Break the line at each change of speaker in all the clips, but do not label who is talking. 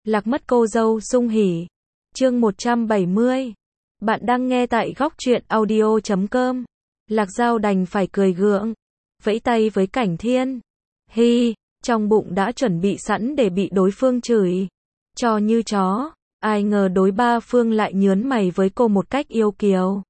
Lạc mất cô dâu sung hỉ. Chương 170. Bạn đang nghe tại góc truyện audio.com. Lạc Dao đành phải cười gượng, vẫy tay với Cảnh Thiên. Hi, trong bụng đã chuẩn bị sẵn để bị đối phương chửi cho như chó. Ai ngờ đối ba phương lại nhớn mày với cô một cách yêu kiều.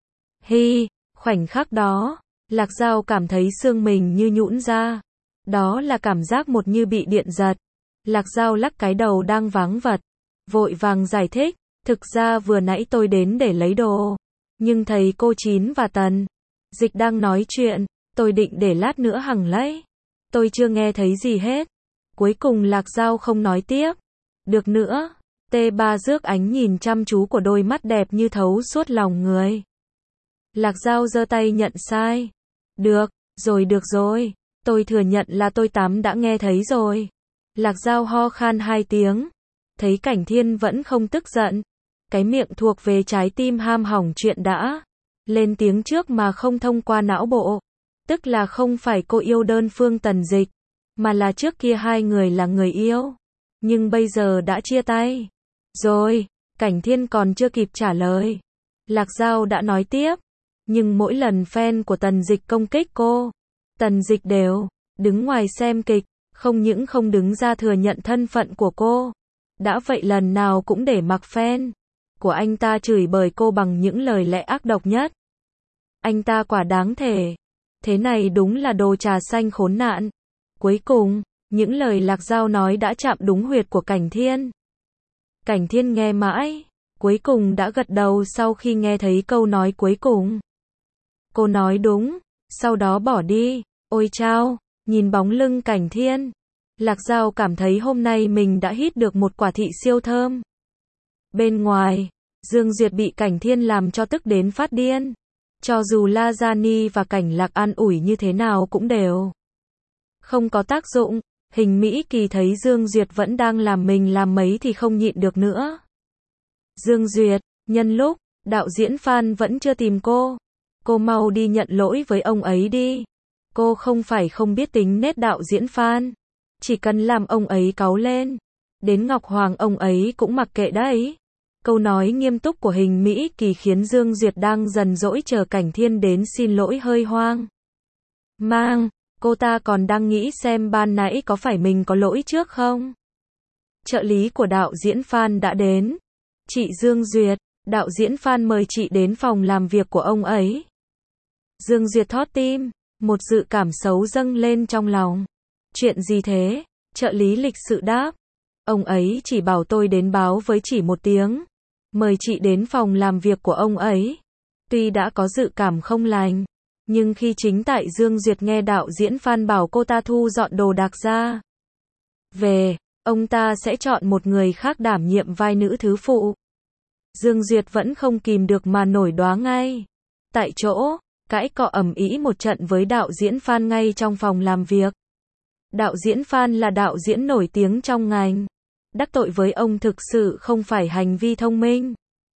Hi, khoảnh khắc đó, Lạc Dao cảm thấy xương mình như nhũn ra. Đó là cảm giác một như bị điện giật. Lạc Dao lắc cái đầu đang váng vật, vội vàng giải thích, thực ra vừa nãy tôi đến để lấy đồ, nhưng thấy cô Chín và Tần Dịch đang nói chuyện, tôi định để lát nữa hằng lấy. Tôi chưa nghe thấy gì hết. Cuối cùng Lạc Dao không nói tiếp được nữa. T3 rước ánh nhìn chăm chú của đôi mắt đẹp như thấu suốt lòng người. Lạc Dao giơ tay nhận sai. Được rồi, tôi thừa nhận là tôi tắm đã nghe thấy rồi. Lạc Dao ho khan 2 tiếng. Thấy Cảnh Thiên vẫn không tức giận. Cái miệng thuộc về trái tim ham hỏng chuyện đã lên tiếng trước mà không thông qua não bộ. Tức là không phải cô yêu đơn phương Tần Dịch, mà là trước kia hai người là người yêu. Nhưng bây giờ đã chia tay rồi. Cảnh Thiên còn chưa kịp trả lời, Lạc Dao đã nói tiếp. Nhưng mỗi lần fan của Tần Dịch công kích cô, Tần Dịch đều đứng ngoài xem kịch, không những không đứng ra thừa nhận thân phận của cô, đã vậy lần nào cũng để mặc fan của anh ta chửi bới cô bằng những lời lẽ ác độc nhất. Anh ta quả đáng thể. Thế này đúng là đồ trà xanh khốn nạn. Cuối cùng, những lời Lạc Dao nói đã chạm đúng huyệt của Cảnh Thiên. Cảnh Thiên nghe mãi, cuối cùng đã gật đầu sau khi nghe thấy câu nói cuối cùng. Cô nói đúng, sau đó bỏ đi. Ôi chao, nhìn bóng lưng Cảnh Thiên, Lạc Dao cảm thấy hôm nay mình đã hít được một quả thị siêu thơm. Bên ngoài, Dương Duyệt bị Cảnh Thiên làm cho tức đến phát điên. Cho dù La Gia Ni và Cảnh Lạc an ủi như thế nào cũng đều không có tác dụng. Hình Mỹ Kỳ thấy Dương Duyệt vẫn đang làm mình làm mấy thì không nhịn được nữa. Dương Duyệt, nhân lúc đạo diễn Phan vẫn chưa tìm cô mau đi nhận lỗi với ông ấy đi. Cô không phải không biết tính nết đạo diễn Phan, chỉ cần làm ông ấy cáu lên, đến Ngọc Hoàng ông ấy cũng mặc kệ đấy. Câu nói nghiêm túc của Hình Mỹ Kỳ khiến Dương Duyệt đang dần dỗi chờ Cảnh Thiên đến xin lỗi hơi hoang mang. Cô ta còn đang nghĩ xem ban nãy có phải mình có lỗi trước không. Trợ lý của đạo diễn Phan đã đến. Chị Dương Duyệt, đạo diễn Phan mời chị đến phòng làm việc của ông ấy. Dương Duyệt thót tim, một dự cảm xấu dâng lên trong lòng. Chuyện gì thế? Trợ lý lịch sự đáp. Ông ấy chỉ bảo tôi đến báo với chỉ một tiếng, mời chị đến phòng làm việc của ông ấy. Tuy đã có dự cảm không lành, nhưng khi chính tại Dương Duyệt nghe đạo diễn Phan bảo cô ta thu dọn đồ đạc ra về, ông ta sẽ chọn một người khác đảm nhiệm vai nữ thứ phụ. Dương Duyệt vẫn không kìm được mà nổi đoá ngay. Tại chỗ, cãi cọ ầm ĩ một trận với đạo diễn Phan ngay trong phòng làm việc. Đạo diễn Phan là đạo diễn nổi tiếng trong ngành. Đắc tội với ông thực sự không phải hành vi thông minh.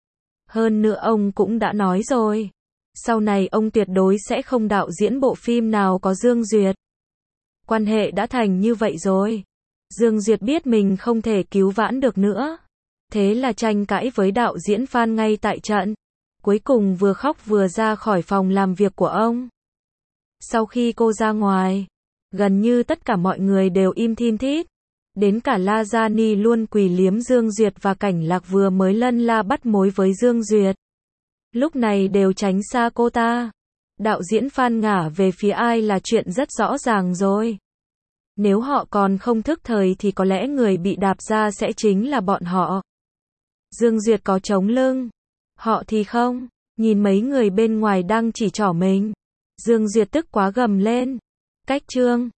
Hơn nữa ông cũng đã nói rồi, sau này ông tuyệt đối sẽ không đạo diễn bộ phim nào có Dương Duyệt. Quan hệ đã thành như vậy rồi. Dương Duyệt biết mình không thể cứu vãn được nữa. Thế là tranh cãi với đạo diễn Phan ngay tại trận. Cuối cùng vừa khóc vừa ra khỏi phòng làm việc của ông. Sau khi cô ra ngoài, gần như tất cả mọi người đều im thin thít. Đến cả La Gia Ni luôn quỳ liếm Dương Duyệt và Cảnh Lạc vừa mới lân la bắt mối với Dương Duyệt, lúc này đều tránh xa cô ta. Đạo diễn Phan ngả về phía ai là chuyện rất rõ ràng rồi. Nếu họ còn không thức thời thì có lẽ người bị đạp ra sẽ chính là bọn họ. Dương Duyệt có chống lưng, họ thì không. Nhìn mấy người bên ngoài đang chỉ trỏ mình, Dương Duyệt tức quá gầm lên. Cách trương,